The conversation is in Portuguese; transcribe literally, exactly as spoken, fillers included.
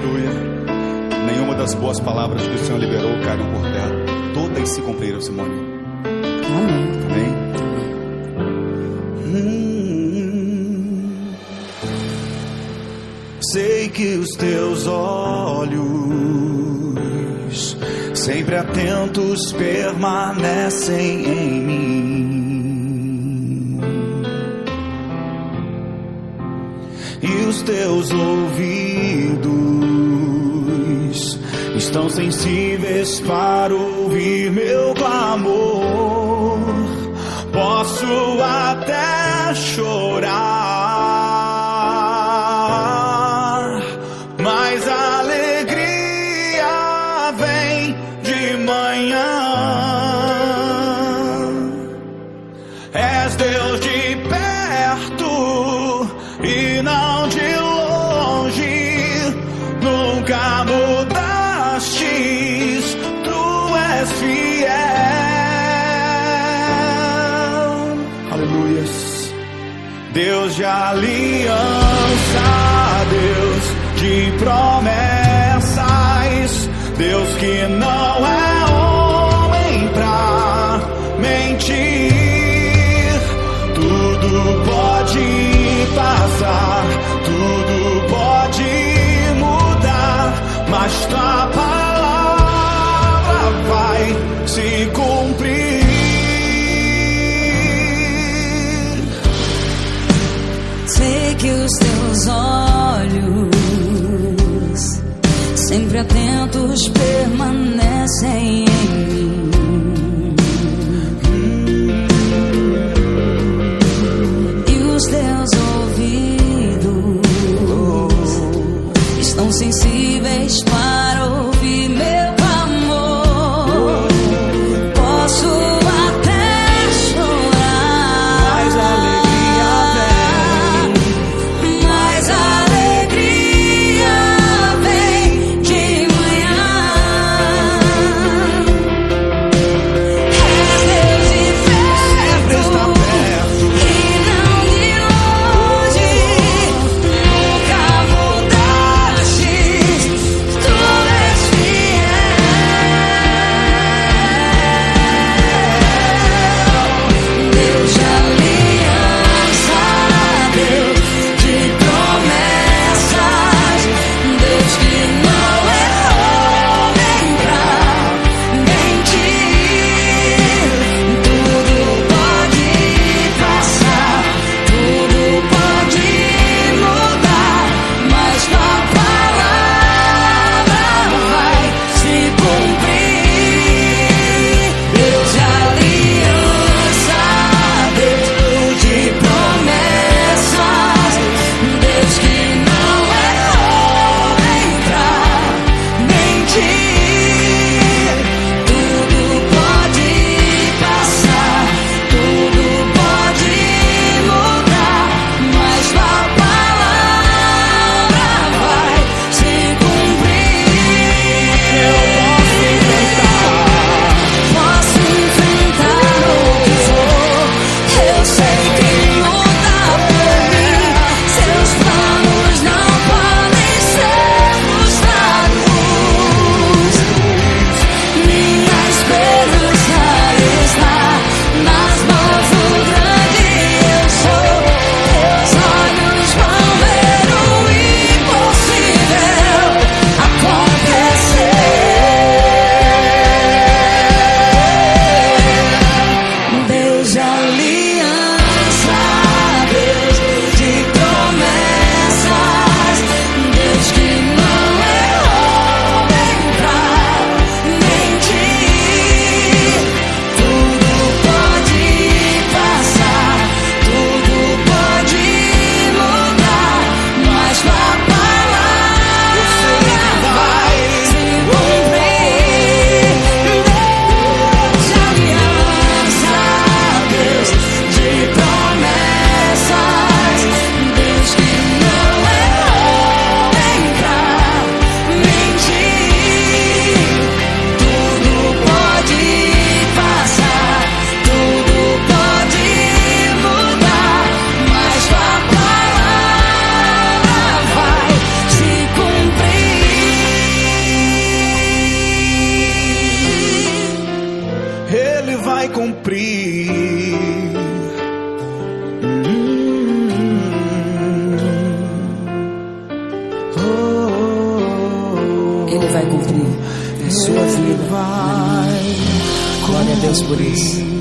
Aleluia. Nenhuma das boas palavras que o Senhor liberou caíram por terra. Todas se cumpriram, Simone. Amém. Amém. Hum, sei que os teus olhos, sempre atentos, permanecem em mim, e os teus ouvidos estão sensíveis para ouvir meu clamor. Posso até chorar, mas a alegria vem de manhã. És Deus de perto e não de longe, nunca mudastes, tu és fiel. Aleluias. Deus de aliança, Deus de promessas, Deus que não é homem pra mentir. Tudo pode passar, tudo pode mudar, mas tua palavra vai se cumprir. Sei que os teus olhos, sempre atentos, permanecem em mim, e os teus ouvidos estão sensíveis para ouvir meu clamor. Posso até chorar, Mas a alegria vem, mas a alegria vem de manhã. Ele vai cumprir. Ele vai cumprir a sua vida. Glória a Deus por isso.